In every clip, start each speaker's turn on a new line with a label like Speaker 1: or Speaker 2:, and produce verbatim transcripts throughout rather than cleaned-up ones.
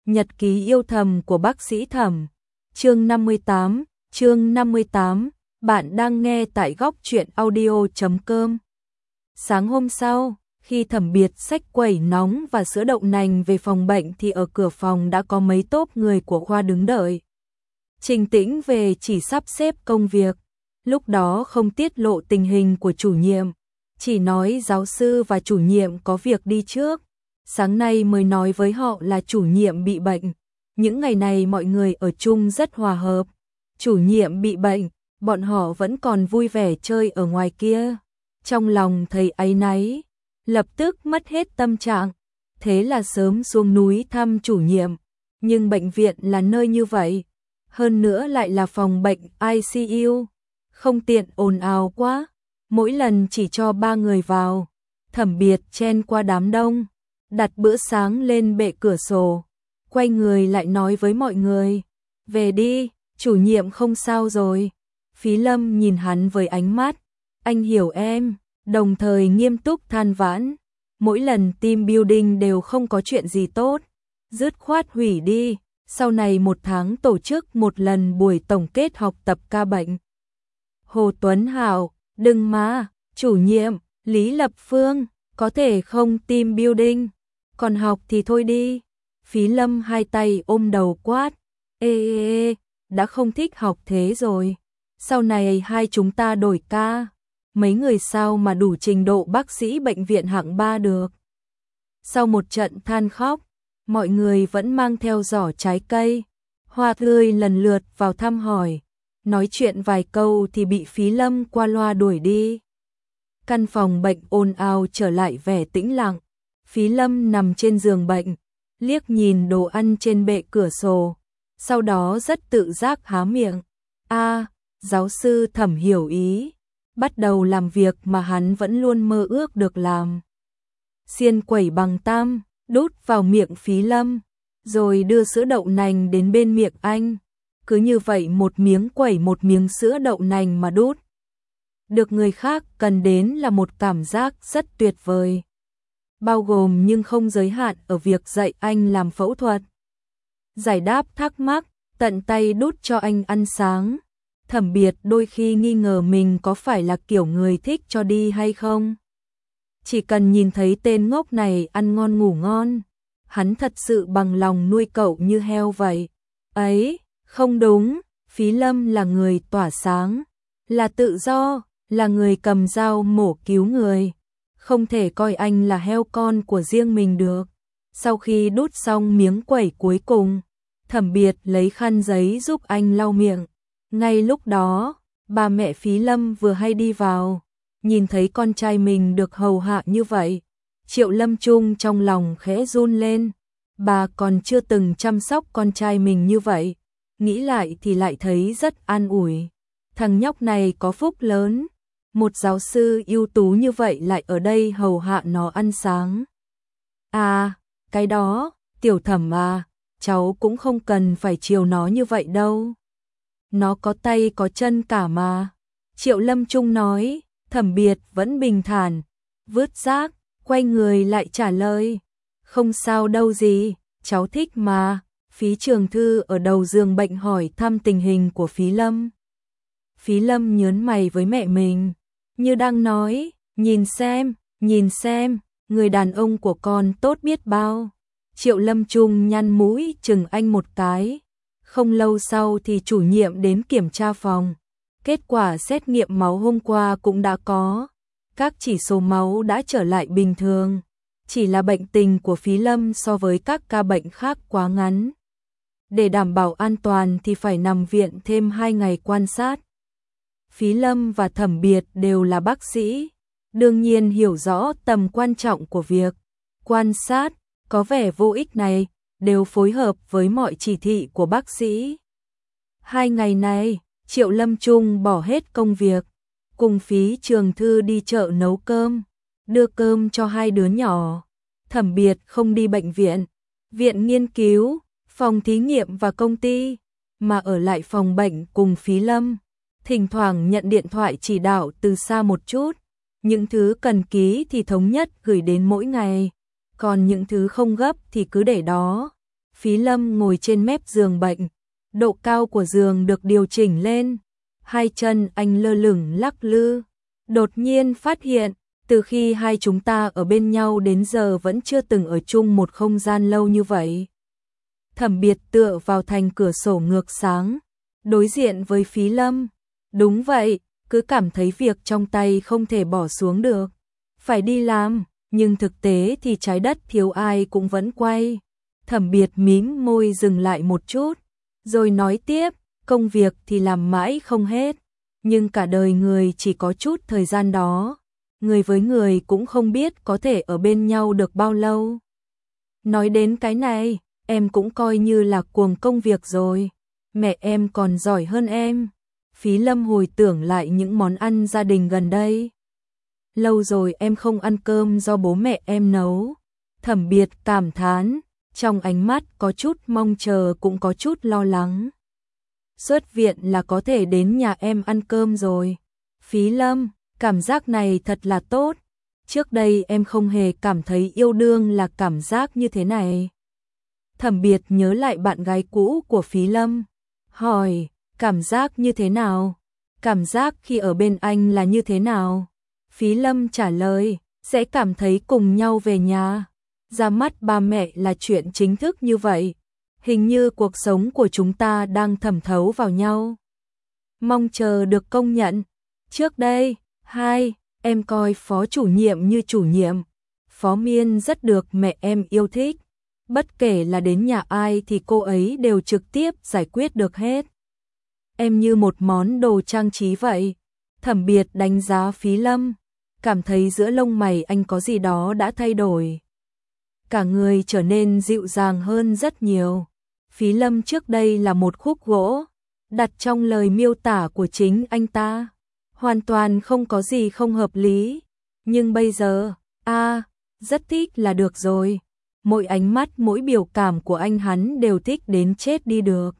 Speaker 1: Nhật ký yêu thầm của bác sĩ Thẩm. Chương năm mươi tám, chương năm mươi tám, bạn đang nghe tại góc truyện audio chấm com. Sáng hôm sau, khi Thẩm Biệt xách quẩy nóng và sữa đậu nành về phòng bệnh thì ở cửa phòng đã có mấy tốp người của khoa đứng đợi. Trình Tĩnh về chỉ sắp xếp công việc, lúc đó không tiết lộ tình hình của chủ nhiệm, chỉ nói giáo sư và chủ nhiệm có việc đi trước. Sáng nay mới nói với họ là chủ nhiệm bị bệnh. Những ngày này mọi người ở chung rất hòa hợp. Chủ nhiệm bị bệnh, bọn họ vẫn còn vui vẻ chơi ở ngoài kia. Trong lòng thầy áy náy, lập tức mất hết tâm trạng. Thế là sớm xuống núi thăm chủ nhiệm. Nhưng bệnh viện là nơi như vậy. Hơn nữa lại là phòng bệnh i xê u. Không tiện ồn ào quá. Mỗi lần chỉ cho ba người vào. Thẩm Biệt chen qua đám đông, đặt bữa sáng lên bệ cửa sổ, quay người lại nói với mọi người, về đi, chủ nhiệm không sao rồi. Phí Lâm nhìn hắn với ánh mắt, anh hiểu em, đồng thời nghiêm túc than vãn, mỗi lần team building đều không có chuyện gì tốt, dứt khoát hủy đi, sau này một tháng tổ chức một lần buổi tổng kết học tập ca bệnh. Hồ Tuấn Hảo, đừng mà, chủ nhiệm, Lý Lập Phương, có thể không team building, còn học thì thôi đi. Phí Lâm hai tay ôm đầu quát, ê ê ê, đã không thích học thế rồi, sau này hai chúng ta đổi ca, mấy người sao mà đủ trình độ bác sĩ bệnh viện hạng ba được. Sau một trận than khóc, mọi người vẫn mang theo giỏ trái cây, hoa tươi lần lượt vào thăm hỏi, nói chuyện vài câu thì bị Phí Lâm qua loa đuổi đi. Căn phòng bệnh ồn ào trở lại vẻ tĩnh lặng. Phí Lâm nằm trên giường bệnh, liếc nhìn đồ ăn trên bệ cửa sổ, sau đó rất tự giác há miệng. A, giáo sư Thẩm hiểu ý, bắt đầu làm việc mà hắn vẫn luôn mơ ước được làm. Xiên quẩy bằng tam, đút vào miệng Phí Lâm, rồi đưa sữa đậu nành đến bên miệng anh. Cứ như vậy một miếng quẩy một miếng sữa đậu nành mà đút. Được người khác cần đến là một cảm giác rất tuyệt vời. Bao gồm nhưng không giới hạn ở việc dạy anh làm phẫu thuật. Giải đáp thắc mắc, tận tay đút cho anh ăn sáng. Thẩm Biệt đôi khi nghi ngờ mình có phải là kiểu người thích cho đi hay không. Chỉ cần nhìn thấy tên ngốc này ăn ngon ngủ ngon, hắn thật sự bằng lòng nuôi cậu như heo vậy. Ấy, không đúng, Phí Lâm là người tỏa sáng, là tự do, là người cầm dao mổ cứu người. Không thể coi anh là heo con của riêng mình được. Sau khi đút xong miếng quẩy cuối cùng, Thẩm Biệt lấy khăn giấy giúp anh lau miệng. Ngay lúc đó, bà mẹ Phí Lâm vừa hay đi vào, nhìn thấy con trai mình được hầu hạ như vậy. Triệu Lâm Trung trong lòng khẽ run lên, bà còn chưa từng chăm sóc con trai mình như vậy. Nghĩ lại thì lại thấy rất an ủi. Thằng nhóc này có phúc lớn. Một giáo sư ưu tú như vậy lại ở đây hầu hạ nó ăn sáng. À, cái đó, Tiểu Thẩm à, cháu cũng không cần phải chiều nó như vậy đâu. Nó có tay có chân cả mà. Triệu Lâm Trung nói. Thẩm Biệt vẫn bình thản, vứt rác, quay người lại trả lời. Không sao đâu gì, cháu thích mà. Phí Trường Thư ở đầu giường bệnh hỏi thăm tình hình của Phí Lâm. Phí Lâm nhớn mày với mẹ mình, như đang nói, nhìn xem, nhìn xem, người đàn ông của con tốt biết bao. Triệu Lâm Trung nhăn mũi chừng anh một cái. Không lâu sau thì chủ nhiệm đến kiểm tra phòng. Kết quả xét nghiệm máu hôm qua cũng đã có. Các chỉ số máu đã trở lại bình thường. Chỉ là bệnh tình của Phí Lâm so với các ca bệnh khác quá ngắn. Để đảm bảo an toàn thì phải nằm viện thêm hai ngày quan sát. Phí Lâm và Thẩm Biệt đều là bác sĩ, đương nhiên hiểu rõ tầm quan trọng của việc quan sát, có vẻ vô ích này, đều phối hợp với mọi chỉ thị của bác sĩ. Hai ngày này, Triệu Lâm Trung bỏ hết công việc, cùng Phí Trường Thư đi chợ nấu cơm, đưa cơm cho hai đứa nhỏ. Thẩm Biệt không đi bệnh viện, viện nghiên cứu, phòng thí nghiệm và công ty, mà ở lại phòng bệnh cùng Phí Lâm. Thỉnh thoảng nhận điện thoại chỉ đạo từ xa một chút, những thứ cần ký thì thống nhất gửi đến mỗi ngày, còn những thứ không gấp thì cứ để đó. Phí Lâm ngồi trên mép giường bệnh, độ cao của giường được điều chỉnh lên, hai chân anh lơ lửng lắc lư. Đột nhiên phát hiện, từ khi hai chúng ta ở bên nhau đến giờ vẫn chưa từng ở chung một không gian lâu như vậy. Thẩm Biệt tựa vào thành cửa sổ ngược sáng, đối diện với Phí Lâm. Đúng vậy, cứ cảm thấy việc trong tay không thể bỏ xuống được. Phải đi làm, nhưng thực tế thì trái đất thiếu ai cũng vẫn quay. Thẩm Biệt mím môi dừng lại một chút, rồi nói tiếp, công việc thì làm mãi không hết, nhưng cả đời người chỉ có chút thời gian đó. Người với người cũng không biết có thể ở bên nhau được bao lâu. Nói đến cái này, em cũng coi như là cuồng công việc rồi. Mẹ em còn giỏi hơn em. Phí Lâm hồi tưởng lại những món ăn gia đình gần đây. Lâu rồi em không ăn cơm do bố mẹ em nấu. Thẩm Biệt cảm thán, trong ánh mắt có chút mong chờ cũng có chút lo lắng. Xuất viện là có thể đến nhà em ăn cơm rồi. Phí Lâm, cảm giác này thật là tốt. Trước đây em không hề cảm thấy yêu đương là cảm giác như thế này. Thẩm Biệt nhớ lại bạn gái cũ của Phí Lâm, hỏi, cảm giác như thế nào? Cảm giác khi ở bên anh là như thế nào? Phí Lâm trả lời, sẽ cảm thấy cùng nhau về nhà. Ra mắt ba mẹ là chuyện chính thức như vậy. Hình như cuộc sống của chúng ta đang thẩm thấu vào nhau. Mong chờ được công nhận. Trước đây, hai, em coi phó chủ nhiệm như chủ nhiệm. Phó Miên rất được mẹ em yêu thích. Bất kể là đến nhà ai thì cô ấy đều trực tiếp giải quyết được hết. Em như một món đồ trang trí vậy. Thẩm Biệt đánh giá Phí Lâm, cảm thấy giữa lông mày anh có gì đó đã thay đổi. Cả người trở nên dịu dàng hơn rất nhiều. Phí Lâm trước đây là một khúc gỗ, đặt trong lời miêu tả của chính anh ta. Hoàn toàn không có gì không hợp lý. Nhưng bây giờ, a à, rất thích là được rồi. Mỗi ánh mắt, mỗi biểu cảm của anh hắn đều thích đến chết đi được.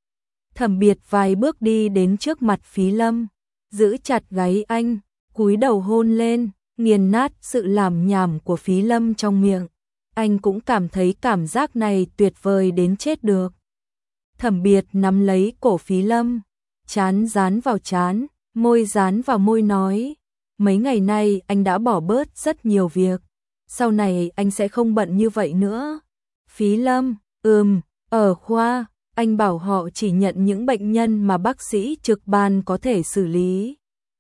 Speaker 1: Thẩm Biệt vài bước đi đến trước mặt Phí Lâm, giữ chặt gáy anh, cúi đầu hôn lên, nghiền nát sự làm nhảm của Phí Lâm trong miệng. Anh cũng cảm thấy cảm giác này tuyệt vời đến chết được. Thẩm Biệt nắm lấy cổ Phí Lâm, trán dán vào trán, môi dán vào môi nói, mấy ngày nay anh đã bỏ bớt rất nhiều việc, sau này anh sẽ không bận như vậy nữa. Phí Lâm, ừm, ở khoa, anh bảo họ chỉ nhận những bệnh nhân mà bác sĩ trực ban có thể xử lý.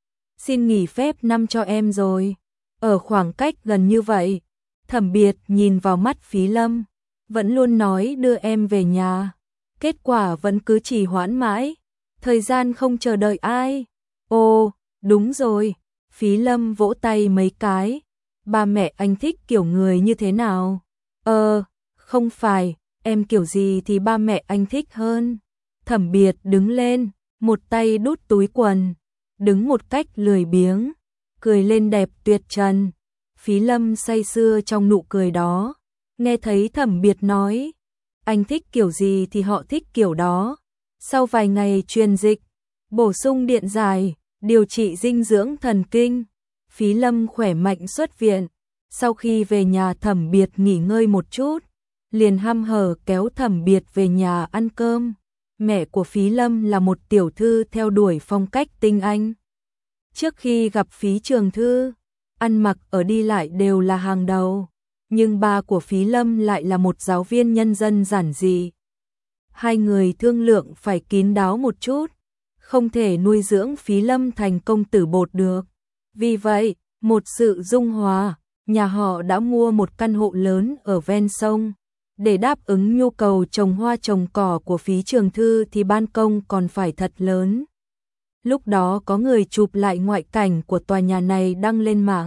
Speaker 1: Xin nghỉ phép năm cho em rồi. Ở khoảng cách gần như vậy, Thẩm Biệt nhìn vào mắt Phí Lâm, vẫn luôn nói đưa em về nhà. Kết quả vẫn cứ trì hoãn mãi, thời gian không chờ đợi ai. Ồ, đúng rồi, Phí Lâm vỗ tay mấy cái. Ba mẹ anh thích kiểu người như thế nào? Ờ, không phải, em kiểu gì thì ba mẹ anh thích hơn. Thẩm Biệt đứng lên, một tay đút túi quần, đứng một cách lười biếng, cười lên đẹp tuyệt trần. Phí Lâm say sưa trong nụ cười đó, nghe thấy Thẩm Biệt nói, anh thích kiểu gì thì họ thích kiểu đó. Sau vài ngày truyền dịch, bổ sung điện giải, điều trị dinh dưỡng thần kinh, Phí Lâm khỏe mạnh xuất viện. Sau khi về nhà Thẩm Biệt nghỉ ngơi một chút, liền hăm hở kéo Thẩm Biệt về nhà ăn cơm. Mẹ của Phí Lâm là một tiểu thư theo đuổi phong cách tinh anh. Trước khi gặp Phí Trường Thư, ăn mặc ở đi lại đều là hàng đầu, nhưng ba của Phí Lâm lại là một giáo viên nhân dân giản dị. Hai người thương lượng phải kín đáo một chút, không thể nuôi dưỡng Phí Lâm thành công tử bột được. Vì vậy, một sự dung hòa, nhà họ đã mua một căn hộ lớn ở ven sông. Để đáp ứng nhu cầu trồng hoa trồng cỏ của Phí Trường Thư thì ban công còn phải thật lớn. Lúc đó có người chụp lại ngoại cảnh của tòa nhà này đăng lên mạng.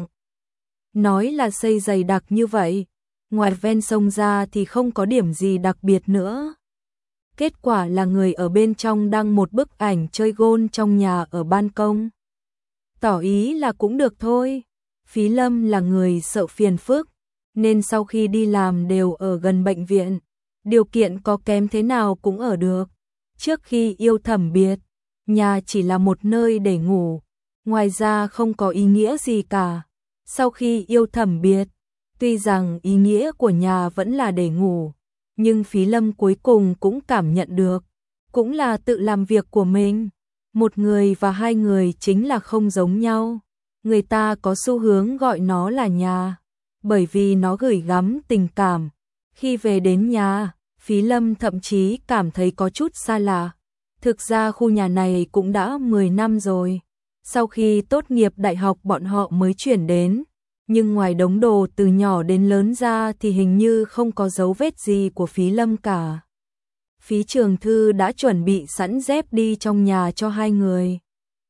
Speaker 1: Nói là xây dày đặc như vậy, ngoài ven sông ra thì không có điểm gì đặc biệt nữa. Kết quả là người ở bên trong đăng một bức ảnh chơi gôn trong nhà ở ban công. Tỏ ý là cũng được thôi. Phí Lâm là người sợ phiền phức, nên sau khi đi làm đều ở gần bệnh viện. Điều kiện có kém thế nào cũng ở được. Trước khi yêu Thẩm Biệt, nhà chỉ là một nơi để ngủ, ngoài ra không có ý nghĩa gì cả. Sau khi yêu Thẩm Biệt, tuy rằng ý nghĩa của nhà vẫn là để ngủ, nhưng Phí Lâm cuối cùng cũng cảm nhận được, cũng là tự làm việc của mình. Một người và hai người chính là không giống nhau. Người ta có xu hướng gọi nó là nhà, bởi vì nó gửi gắm tình cảm. Khi về đến nhà, Phí Lâm thậm chí cảm thấy có chút xa lạ. Thực ra khu nhà này cũng đã mười năm rồi. Sau khi tốt nghiệp đại học bọn họ mới chuyển đến, nhưng ngoài đống đồ từ nhỏ đến lớn ra thì hình như không có dấu vết gì của Phí Lâm cả. Phí Trường Thư đã chuẩn bị sẵn dép đi trong nhà cho hai người.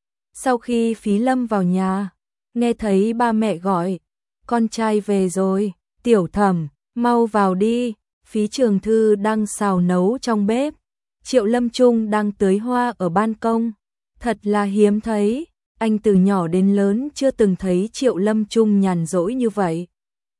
Speaker 1: Sau khi Phí Lâm vào nhà, nghe thấy ba mẹ gọi, con trai về rồi, Tiểu Thẩm, mau vào đi. Phí Trường Thư đang xào nấu trong bếp, Triệu Lâm Trung đang tưới hoa ở ban công. Thật là hiếm thấy, anh từ nhỏ đến lớn chưa từng thấy Triệu Lâm Trung nhàn rỗi như vậy.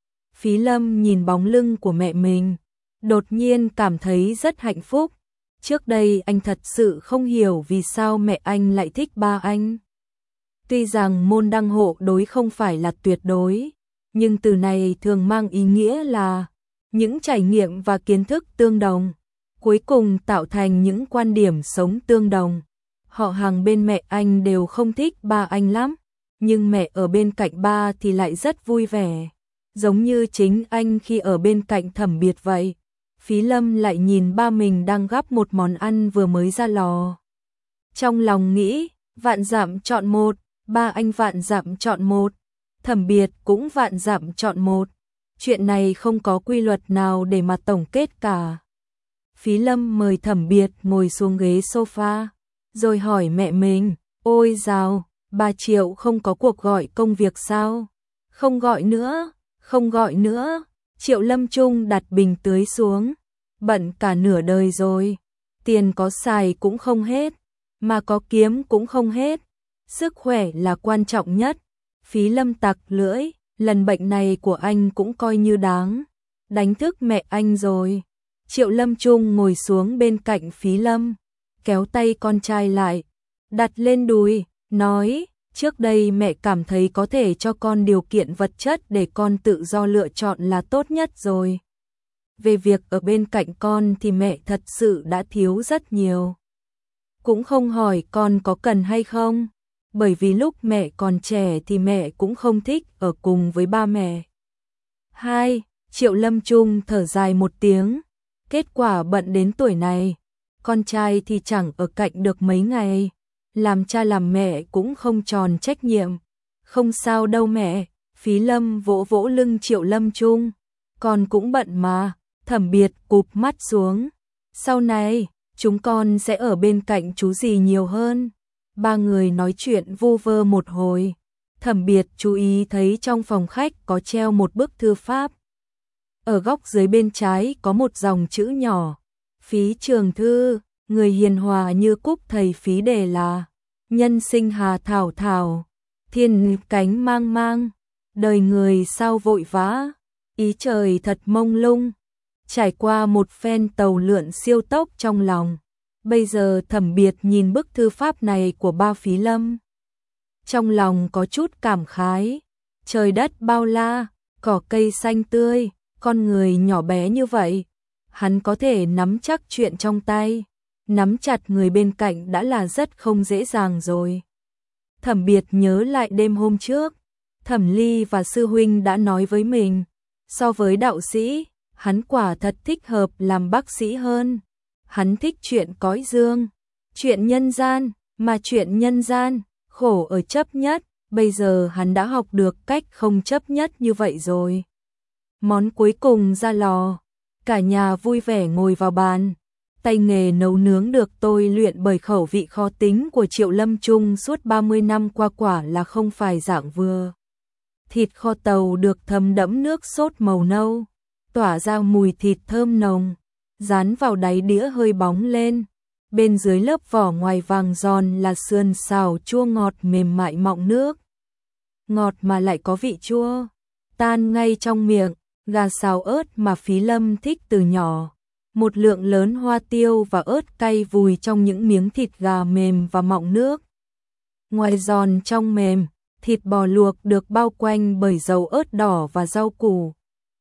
Speaker 1: Phí Lâm nhìn bóng lưng của mẹ mình, đột nhiên cảm thấy rất hạnh phúc. Trước đây anh thật sự không hiểu vì sao mẹ anh lại thích ba anh. Tuy rằng môn đăng hộ đối không phải là tuyệt đối, nhưng từ này thường mang ý nghĩa là những trải nghiệm và kiến thức tương đồng, cuối cùng tạo thành những quan điểm sống tương đồng. Họ hàng bên mẹ anh đều không thích ba anh lắm, nhưng mẹ ở bên cạnh ba thì lại rất vui vẻ, giống như chính anh khi ở bên cạnh Thẩm Biệt vậy. Phí Lâm lại nhìn ba mình đang gắp một món ăn vừa mới ra lò. Trong lòng nghĩ, vạn dặm chọn một, ba anh vạn dặm chọn một, Thẩm Biệt cũng vạn dặm chọn một. Chuyện này không có quy luật nào để mà tổng kết cả. Phí Lâm mời Thẩm Biệt ngồi xuống ghế sofa, rồi hỏi mẹ mình, ôi dào, bà Triệu không có cuộc gọi công việc sao? Không gọi nữa, không gọi nữa. Triệu Lâm Trung đặt bình tưới xuống, bận cả nửa đời rồi, tiền có xài cũng không hết, mà có kiếm cũng không hết, sức khỏe là quan trọng nhất. Phí Lâm tặc lưỡi, lần bệnh này của anh cũng coi như đáng đánh thức mẹ anh rồi. Triệu Lâm Trung ngồi xuống bên cạnh Phí Lâm, kéo tay con trai lại, đặt lên đùi, nói, trước đây mẹ cảm thấy có thể cho con điều kiện vật chất để con tự do lựa chọn là tốt nhất rồi. Về việc ở bên cạnh con thì mẹ thật sự đã thiếu rất nhiều. Cũng không hỏi con có cần hay không, bởi vì lúc mẹ còn trẻ thì mẹ cũng không thích ở cùng với ba mẹ. Hai, Triệu Lâm Trung thở dài một tiếng, kết quả bận đến tuổi này, con trai thì chẳng ở cạnh được mấy ngày, làm cha làm mẹ cũng không tròn trách nhiệm. Không sao đâu mẹ, Phí Lâm vỗ vỗ lưng Triệu Lâm Trung, con cũng bận mà. Thẩm Biệt cụp mắt xuống, sau này chúng con sẽ ở bên cạnh chú gì nhiều hơn. Ba người nói chuyện vu vơ một hồi, Thẩm Biệt chú ý thấy trong phòng khách có treo một bức thư pháp. Ở góc dưới bên trái có một dòng chữ nhỏ, Phí Trường Thư, người hiền hòa như cúc thầy Phí đề là, nhân sinh hà thảo thảo, thiên cánh mang mang, đời người sao vội vã, ý trời thật mông lung. Trải qua một phen tàu lượn siêu tốc trong lòng, bây giờ Thẩm Biệt nhìn bức thư pháp này của ba Phí Lâm, trong lòng có chút cảm khái. Trời đất bao la, cỏ cây xanh tươi, con người nhỏ bé như vậy, hắn có thể nắm chắc chuyện trong tay, nắm chặt người bên cạnh đã là rất không dễ dàng rồi. Thẩm Biệt nhớ lại đêm hôm trước, Thẩm Ly và sư huynh đã nói với mình, so với đạo sĩ, hắn quả thật thích hợp làm bác sĩ hơn. Hắn thích chuyện cõi dương, chuyện nhân gian, mà chuyện nhân gian, khổ ở chấp nhất, bây giờ hắn đã học được cách không chấp nhất như vậy rồi. Món cuối cùng ra lò, cả nhà vui vẻ ngồi vào bàn. Tay nghề nấu nướng được tôi luyện bởi khẩu vị khó tính của Triệu Lâm Trung suốt ba mươi năm qua quả là không phải dạng vừa. Thịt kho tàu được thấm đẫm nước sốt màu nâu, tỏa ra mùi thịt thơm nồng, dán vào đáy đĩa hơi bóng lên. Bên dưới lớp vỏ ngoài vàng giòn là sườn xào chua ngọt mềm mại mọng nước. Ngọt mà lại có vị chua, tan ngay trong miệng. Gà xào ớt mà Phí Lâm thích từ nhỏ. Một lượng lớn hoa tiêu và ớt cay vùi trong những miếng thịt gà mềm và mọng nước. Ngoài giòn trong mềm, thịt bò luộc được bao quanh bởi dầu ớt đỏ và rau củ.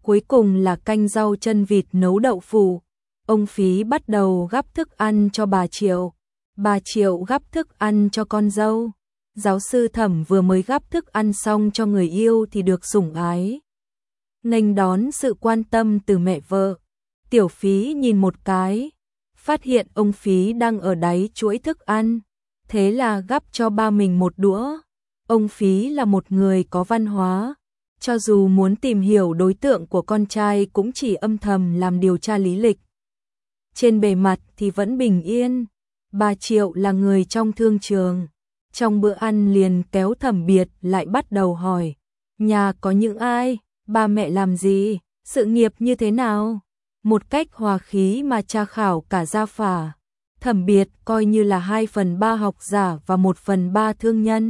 Speaker 1: cuối cùng là canh rau chân vịt nấu đậu phụ. Ông Phí bắt đầu gắp thức ăn cho bà Triệu, bà Triệu gắp thức ăn cho con dâu. Giáo sư Thẩm vừa mới gắp thức ăn xong cho người yêu thì được sủng ái nghênh đón sự quan tâm từ mẹ vợ. Tiểu Phí nhìn một cái, phát hiện ông Phí đang ở đáy chuỗi thức ăn, thế là gắp cho ba mình một đũa. Ông Phí là một người có văn hóa, cho dù muốn tìm hiểu đối tượng của con trai cũng chỉ âm thầm làm điều tra lý lịch. Trên bề mặt thì vẫn bình yên. Bà Triệu là người trong thương trường, trong bữa ăn liền kéo Thẩm Biệt lại bắt đầu hỏi, nhà có những ai, ba mẹ làm gì, sự nghiệp như thế nào, một cách hòa khí mà tra khảo cả gia phả. Thẩm Biệt coi như là hai phần ba học giả và một phần ba thương nhân.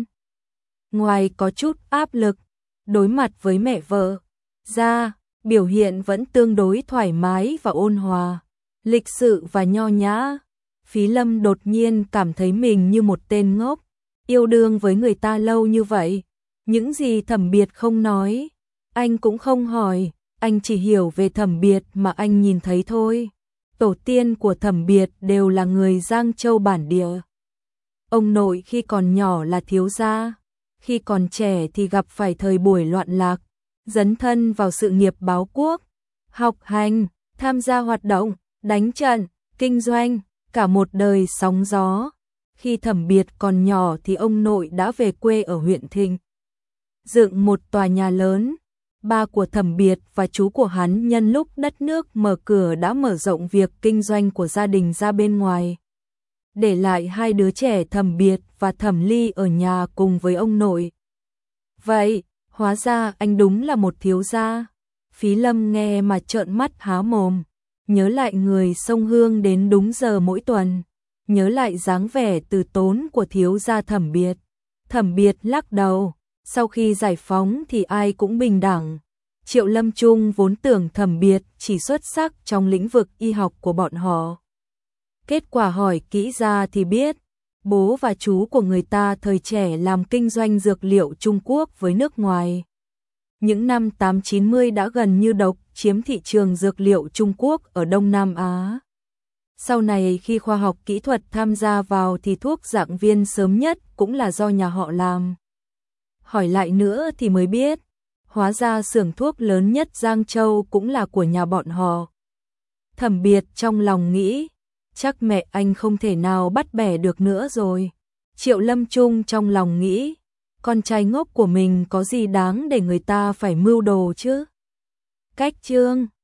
Speaker 1: Ngoài có chút áp lực, đối mặt với mẹ vợ, ra, biểu hiện vẫn tương đối thoải mái và ôn hòa, lịch sự và nho nhã. Phí Lâm đột nhiên cảm thấy mình như một tên ngốc, yêu đương với người ta lâu như vậy. Những gì Thẩm Biệt không nói, anh cũng không hỏi, anh chỉ hiểu về Thẩm Biệt mà anh nhìn thấy thôi. Tổ tiên của Thẩm Biệt đều là người Giang Châu bản địa. Ông nội khi còn nhỏ là thiếu gia, khi còn trẻ thì gặp phải thời buổi loạn lạc, dấn thân vào sự nghiệp báo quốc, học hành, tham gia hoạt động, đánh trận, kinh doanh, cả một đời sóng gió. Khi Thẩm Biệt còn nhỏ thì ông nội đã về quê ở huyện Thịnh, dựng một tòa nhà lớn. Ba của Thẩm Biệt và chú của hắn nhân lúc đất nước mở cửa đã mở rộng việc kinh doanh của gia đình ra bên ngoài, để lại hai đứa trẻ Thẩm Biệt và Thẩm Ly ở nhà cùng với ông nội. Vậy, hóa ra anh đúng là một thiếu gia. Phí Lâm nghe mà trợn mắt há mồm, nhớ lại người xông hương đến đúng giờ mỗi tuần, nhớ lại dáng vẻ từ tốn của thiếu gia Thẩm Biệt. Thẩm Biệt lắc đầu, sau khi giải phóng thì ai cũng bình đẳng. Triệu Lâm Trung vốn tưởng Thẩm Biệt chỉ xuất sắc trong lĩnh vực y học của bọn họ. Kết quả hỏi kỹ ra thì biết, bố và chú của người ta thời trẻ làm kinh doanh dược liệu Trung Quốc với nước ngoài. Những năm tám chín mươi đã gần như độc chiếm thị trường dược liệu Trung Quốc ở Đông Nam Á. Sau này khi khoa học kỹ thuật tham gia vào thì thuốc dạng viên sớm nhất cũng là do nhà họ làm. Hỏi lại nữa thì mới biết, hóa ra xưởng thuốc lớn nhất Giang Châu cũng là của nhà bọn họ. Thẩm Biệt trong lòng nghĩ, chắc mẹ anh không thể nào bắt bẻ được nữa rồi. Triệu Lâm Trung trong lòng nghĩ, con trai ngốc của mình có gì đáng để người ta phải mưu đồ chứ. Cách chương